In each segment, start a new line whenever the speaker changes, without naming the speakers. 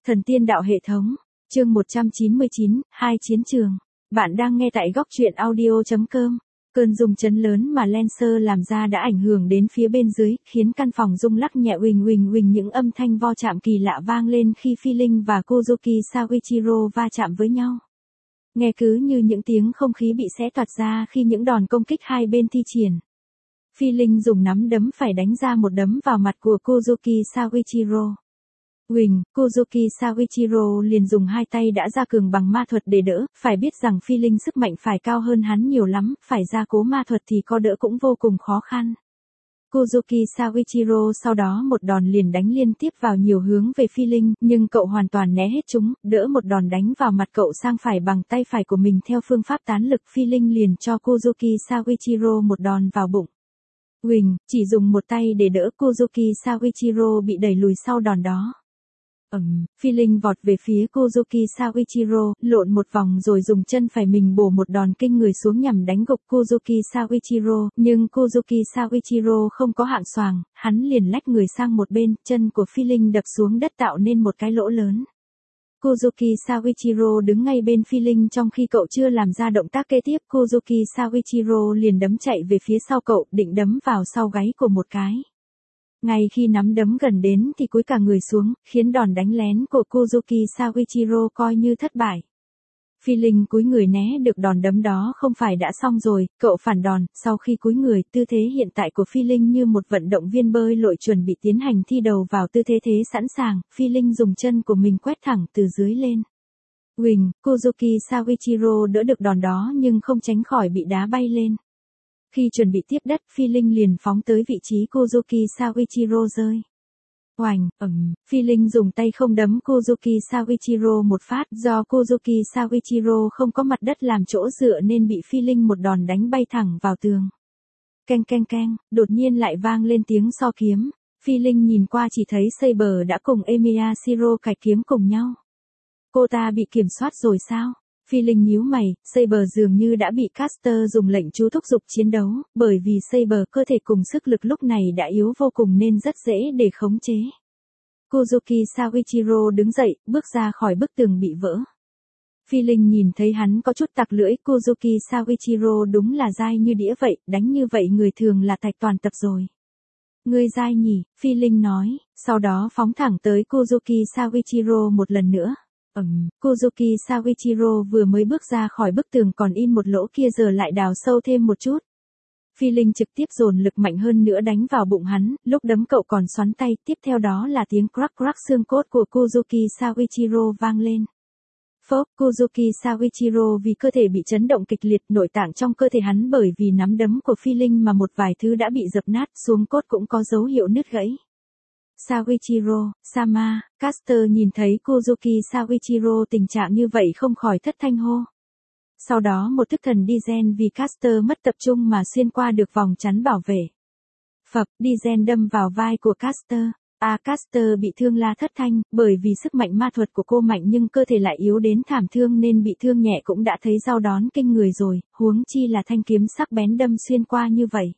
Thần tiên đạo hệ thống, chương 199, hai chiến trường. Bạn đang nghe tại góc truyện audio.com. Cơn rung chấn lớn mà Lancer làm ra đã ảnh hưởng đến phía bên dưới, khiến căn phòng rung lắc nhẹ uỳnh uỳnh uỳnh, những âm thanh vo chạm kỳ lạ vang lên khi Phi Linh và Kozuki Sawaichiro va chạm với nhau. Nghe cứ như những tiếng không khí bị xé toạc ra khi những đòn công kích hai bên thi triển. Phi Linh dùng nắm đấm phải đánh ra một đấm vào mặt của Kozuki Sawaichiro. Huỳnh, Kozuki Sawaichiro liền dùng hai tay đã ra cường bằng ma thuật để đỡ, phải biết rằng Phi Linh sức mạnh phải cao hơn hắn nhiều lắm, phải ra cố ma thuật thì có đỡ cũng vô cùng khó khăn. Kozuki Sawaichiro sau đó một đòn liền đánh liên tiếp vào nhiều hướng về Phi Linh, nhưng cậu hoàn toàn né hết chúng, đỡ một đòn đánh vào mặt cậu sang phải bằng tay phải của mình theo phương pháp tán lực. Phi Linh liền cho Kozuki Sawaichiro một đòn vào bụng. Huỳnh, chỉ dùng một tay để đỡ, Kozuki Sawaichiro bị đẩy lùi sau đòn đó. Phi Linh vọt về phía Kozuki Sawaichiro, lộn một vòng rồi dùng chân phải mình bổ một đòn kinh người xuống nhằm đánh gục Kozuki Sawaichiro, nhưng Kozuki Sawaichiro không có hạng xoàng, hắn liền lách người sang một bên, chân của Phi Linh đập xuống đất tạo nên một cái lỗ lớn. Kozuki Sawaichiro đứng ngay bên Phi Linh trong khi cậu chưa làm ra động tác kế tiếp. Kozuki Sawaichiro liền đấm chạy về phía sau cậu, định đấm vào sau gáy của một cái. Ngay khi nắm đấm gần đến thì cúi cả người xuống, khiến đòn đánh lén của Kozuki Sawaichiro coi như thất bại. Phi Linh cúi người né được đòn đấm đó không phải đã xong rồi, cậu phản đòn. Sau khi cúi người, tư thế hiện tại của Phi Linh như một vận động viên bơi lội chuẩn bị tiến hành thi đầu vào tư thế sẵn sàng. Phi Linh dùng chân của mình quét thẳng từ dưới lên. Huỳnh, Kozuki Sawaichiro đỡ được đòn đó nhưng không tránh khỏi bị đá bay lên. Khi chuẩn bị tiếp đất, Phi Linh liền phóng tới vị trí Kozuki Sawaichiro rơi. Oành, Phi Linh dùng tay không đấm Kozuki Sawaichiro một phát, do Kozuki Sawaichiro không có mặt đất làm chỗ dựa nên bị Phi Linh một đòn đánh bay thẳng vào tường. Keng keng keng, đột nhiên lại vang lên tiếng so kiếm. Phi Linh nhìn qua chỉ thấy Saber đã cùng Emiya Shiro cạch kiếm cùng nhau. Cô ta bị kiểm soát rồi sao? Phi Linh nhíu mày, Saber dường như đã bị Caster dùng lệnh chú thúc giục chiến đấu, bởi vì Saber cơ thể cùng sức lực lúc này đã yếu vô cùng nên rất dễ để khống chế. Kozuki Sawaichiro đứng dậy, bước ra khỏi bức tường bị vỡ. Phi Linh nhìn thấy hắn có chút tặc lưỡi, Kozuki Sawaichiro đúng là dai như đĩa vậy, đánh như vậy người thường là thạch toàn tập rồi. Ngươi dai nhỉ, Phi Linh nói, sau đó phóng thẳng tới Kozuki Sawaichiro một lần nữa. Kozuki Sawaichiro vừa mới bước ra khỏi bức tường còn in một lỗ kia giờ lại đào sâu thêm một chút. Phi Linh trực tiếp dồn lực mạnh hơn nữa đánh vào bụng hắn, lúc đấm cậu còn xoắn tay, tiếp theo đó là tiếng crack crack xương cốt của Kozuki Sawaichiro vang lên. Phốc, Kozuki Sawaichiro vì cơ thể bị chấn động kịch liệt, nội tạng trong cơ thể hắn bởi vì nắm đấm của Phi Linh mà một vài thứ đã bị dập nát, xương cốt cũng có dấu hiệu nứt gãy. Sawaichiro, Sama, Caster nhìn thấy Kozuki Sawaichiro tình trạng như vậy không khỏi thất thanh hô. Sau đó một thức thần Digen vì Caster mất tập trung mà xuyên qua được vòng chắn bảo vệ. Phập, Digen đâm vào vai của Caster. Caster bị thương la thất thanh, bởi vì sức mạnh ma thuật của cô mạnh nhưng cơ thể lại yếu đến thảm thương nên bị thương nhẹ cũng đã thấy dao đón kinh người rồi, huống chi là thanh kiếm sắc bén đâm xuyên qua như vậy.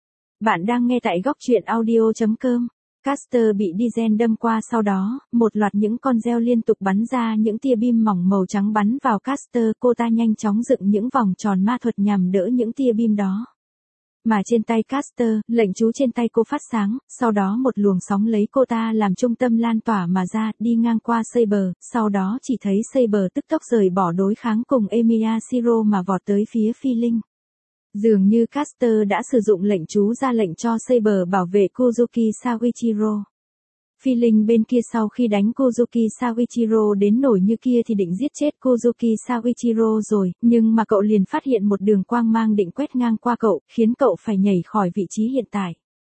Bạn đang nghe tại góc truyện audio.com. Caster bị Digen đâm qua, sau đó, một loạt những con reo liên tục bắn ra những tia bim mỏng màu trắng bắn vào Caster, cô ta nhanh chóng dựng những vòng tròn ma thuật nhằm đỡ những tia bim đó. Mà trên tay Caster, lệnh chú trên tay cô phát sáng, sau đó một luồng sóng lấy cô ta làm trung tâm lan tỏa mà ra, đi ngang qua Saber, sau đó chỉ thấy Saber tức tốc rời bỏ đối kháng cùng Emiya Shiro mà vọt tới phía Phi Linh. Dường như Caster đã sử dụng lệnh chú ra lệnh cho Saber bảo vệ Kozuki Sawaichiro. Phi Linh bên kia sau khi đánh Kozuki Sawaichiro đến nổi như kia thì định giết chết Kozuki Sawaichiro rồi, nhưng mà cậu liền phát hiện một đường quang mang định quét ngang qua cậu, khiến cậu phải nhảy khỏi vị trí hiện tại.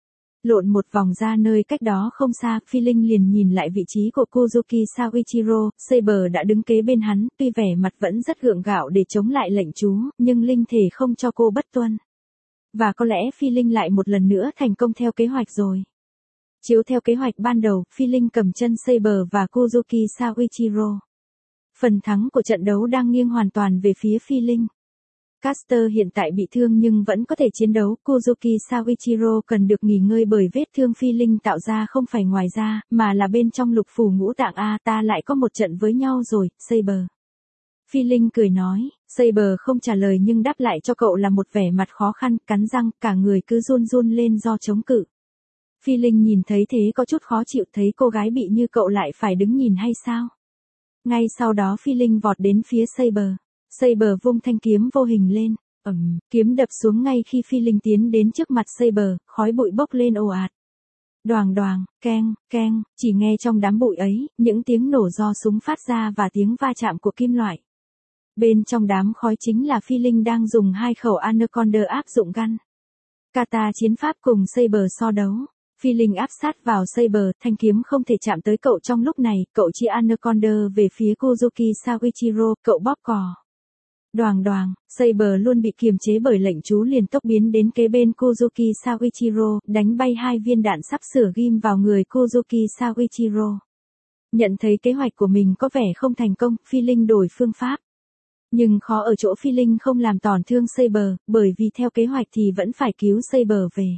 Lộn một vòng ra nơi cách đó không xa, Phi Linh liền nhìn lại vị trí của Kozuki Sawaichiro, Saber đã đứng kế bên hắn, tuy vẻ mặt vẫn rất gượng gạo để chống lại lệnh chú, nhưng linh thể không cho cô bất tuân. Và có lẽ Phi Linh lại một lần nữa thành công theo kế hoạch rồi. Chiếu theo kế hoạch ban đầu, Phi Linh cầm chân Saber và Kozuki Sawaichiro. Phần thắng của trận đấu đang nghiêng hoàn toàn về phía Phi Linh. Caster hiện tại bị thương nhưng vẫn có thể chiến đấu. Kuzuki Sawaichiro cần được nghỉ ngơi bởi vết thương phi linh tạo ra không phải ngoài da, mà là bên trong lục phủ ngũ tạng. Ta lại có một trận với nhau rồi, Saber. Phi linh cười nói, Saber không trả lời nhưng đáp lại cho cậu là một vẻ mặt khó khăn, cắn răng, cả người cứ run run lên do chống cự. Phi linh nhìn thấy thế có chút khó chịu, thấy cô gái bị như cậu lại phải đứng nhìn hay sao? Ngay sau đó Phi linh vọt đến phía Saber. Saber vung thanh kiếm vô hình lên, kiếm đập xuống ngay khi Phi linh tiến đến trước mặt Saber, khói bụi bốc lên ồ ạt. Đoàng đoàng, keng, keng, chỉ nghe trong đám bụi ấy, những tiếng nổ do súng phát ra và tiếng va chạm của kim loại. Bên trong đám khói chính là Phi linh đang dùng hai khẩu Anaconda áp dụng gun kata chiến pháp cùng Saber so đấu. Phi linh áp sát vào Saber, thanh kiếm không thể chạm tới cậu trong lúc này, cậu chia Anaconda về phía Kuzuki Sawaichiro, cậu bóp cò. Đoàng đoàng, Saber luôn bị kiềm chế bởi lệnh chú liền tốc biến đến kế bên Kuzuki Sawaichiro, đánh bay hai viên đạn sắp sửa ghim vào người Kuzuki Sawaichiro. Nhận thấy kế hoạch của mình có vẻ không thành công, Phi linh đổi phương pháp. Nhưng khó ở chỗ Phi linh không làm tổn thương Saber, bởi vì theo kế hoạch thì vẫn phải cứu Saber về.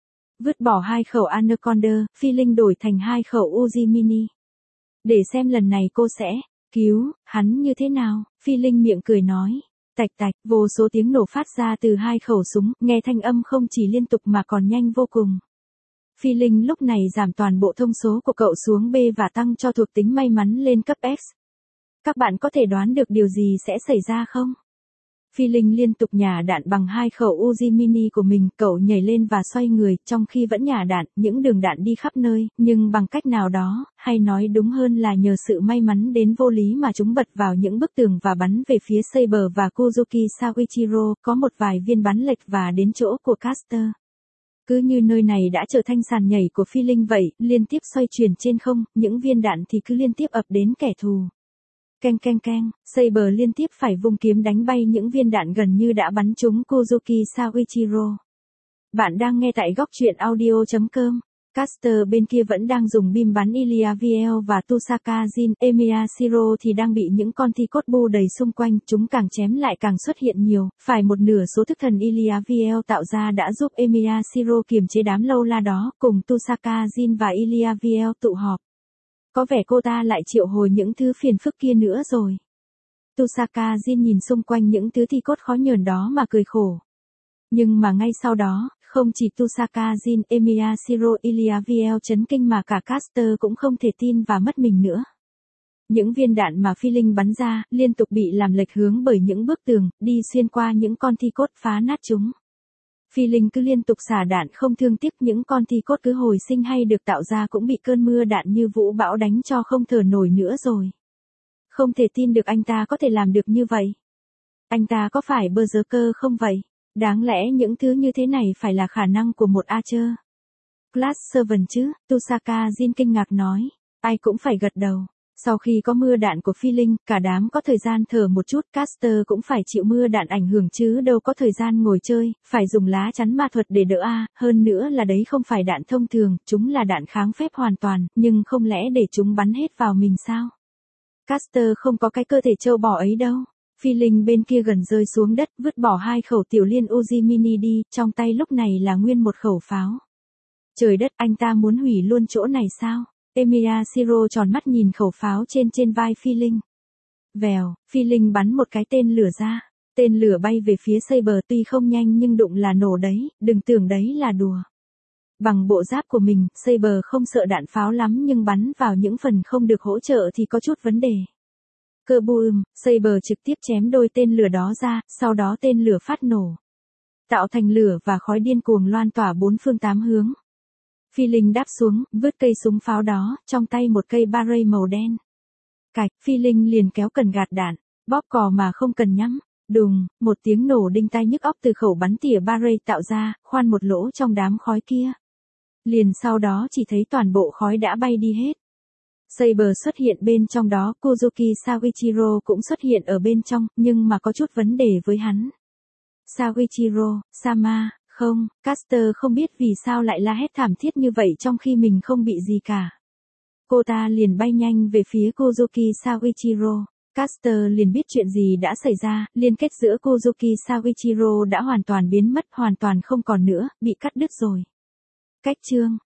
Vứt bỏ hai khẩu Anaconda, Phi linh đổi thành hai khẩu Uzi Mini. Để xem lần này cô sẽ cứu hắn như thế nào, Phi linh miệng cười nói. Tạch tạch, vô số tiếng nổ phát ra từ hai khẩu súng, nghe thanh âm không chỉ liên tục mà còn nhanh vô cùng. Phi linh lúc này giảm toàn bộ thông số của cậu xuống B và tăng cho thuộc tính may mắn lên cấp X. Các bạn có thể đoán được điều gì sẽ xảy ra không? Phi linh liên tục nhả đạn bằng hai khẩu Uzi Mini của mình, cậu nhảy lên và xoay người, trong khi vẫn nhả đạn, những đường đạn đi khắp nơi, nhưng bằng cách nào đó, hay nói đúng hơn là nhờ sự may mắn đến vô lý mà chúng bật vào những bức tường và bắn về phía Saber và Kuzuki Sawaichiro, có một vài viên bắn lệch và đến chỗ của Caster. Cứ như nơi này đã trở thành sàn nhảy của Phi linh vậy, liên tiếp xoay chuyển trên không, những viên đạn thì cứ liên tiếp ập đến kẻ thù. Keng keng keng, Saber liên tiếp phải vung kiếm đánh bay những viên đạn gần như đã bắn trúng Kuzuki Sawaichiro. Bạn đang nghe tại góc truyện audio.com. Caster bên kia vẫn đang dùng bim bắn Iliaviel và Tusaka Jin, Emiya Shiro thì đang bị những con thi cốt bu đầy xung quanh, chúng càng chém lại càng xuất hiện nhiều, phải một nửa số thức thần Iliaviel tạo ra đã giúp Emiya Shiro kiềm chế đám lâu la đó, cùng Tusaka Jin và Iliaviel tụ họp. Có vẻ cô ta lại triệu hồi những thứ phiền phức kia nữa rồi. Tusaka Jin nhìn xung quanh những thứ thi cốt khó nhờn đó mà cười khổ. Nhưng mà ngay sau đó, không chỉ Tusaka Jin, Emiya Shiro, Iliaviel chấn kinh mà cả Caster cũng không thể tin và mất mình nữa. Những viên đạn mà Phi linh bắn ra, liên tục bị làm lệch hướng bởi những bức tường, đi xuyên qua những con thi cốt phá nát chúng. Phi linh cứ liên tục xả đạn không thương tiếc, những con thi cốt cứ hồi sinh hay được tạo ra cũng bị cơn mưa đạn như vũ bão đánh cho không thở nổi nữa rồi. Không thể tin được anh ta có thể làm được như vậy. Anh ta có phải berserker không vậy? Đáng lẽ những thứ như thế này phải là khả năng của một archer. Class Servant chứ, Tusaka Jin kinh ngạc nói. Ai cũng phải gật đầu. Sau khi có mưa đạn của Phi linh, cả đám có thời gian thở một chút, Caster cũng phải chịu mưa đạn ảnh hưởng chứ đâu có thời gian ngồi chơi, phải dùng lá chắn ma thuật để đỡ hơn nữa là đấy không phải đạn thông thường, chúng là đạn kháng phép hoàn toàn, nhưng không lẽ để chúng bắn hết vào mình sao? Caster không có cái cơ thể trâu bò ấy đâu. Phi linh bên kia gần rơi xuống đất, vứt bỏ hai khẩu tiểu liên Uzi Mini đi, trong tay lúc này là nguyên một khẩu pháo. Trời đất, anh ta muốn hủy luôn chỗ này sao? Emiya Shiro tròn mắt nhìn khẩu pháo trên vai Phi linh. Vèo, Phi linh bắn một cái tên lửa ra. Tên lửa bay về phía Saber, tuy không nhanh nhưng đụng là nổ đấy, đừng tưởng đấy là đùa. Bằng bộ giáp của mình, Saber không sợ đạn pháo lắm nhưng bắn vào những phần không được hỗ trợ thì có chút vấn đề. Cơ boom, Saber trực tiếp chém đôi tên lửa đó ra, sau đó tên lửa phát nổ. Tạo thành lửa và khói điên cuồng loan tỏa bốn phương tám hướng. Phi linh đáp xuống, vứt cây súng pháo đó, trong tay một cây Barrett màu đen. Cạch, Phi linh liền kéo cần gạt đạn, bóp cò mà không cần nhắm. Đùng, một tiếng nổ đinh tai nhức óc từ khẩu bắn tỉa Barrett tạo ra, khoan một lỗ trong đám khói kia. Liền sau đó chỉ thấy toàn bộ khói đã bay đi hết. Saber xuất hiện bên trong đó, Kuzuki Sawaichiro cũng xuất hiện ở bên trong, nhưng mà có chút vấn đề với hắn. Sawaichiro, Sama, không, Caster không biết vì sao lại la hét thảm thiết như vậy trong khi mình không bị gì cả. Cô ta liền bay nhanh về phía Kuzuki Sawaichiro. Caster liền biết chuyện gì đã xảy ra, liên kết giữa Kozuki Saichiro đã hoàn toàn biến mất, hoàn toàn không còn nữa, bị cắt đứt rồi. Cách chương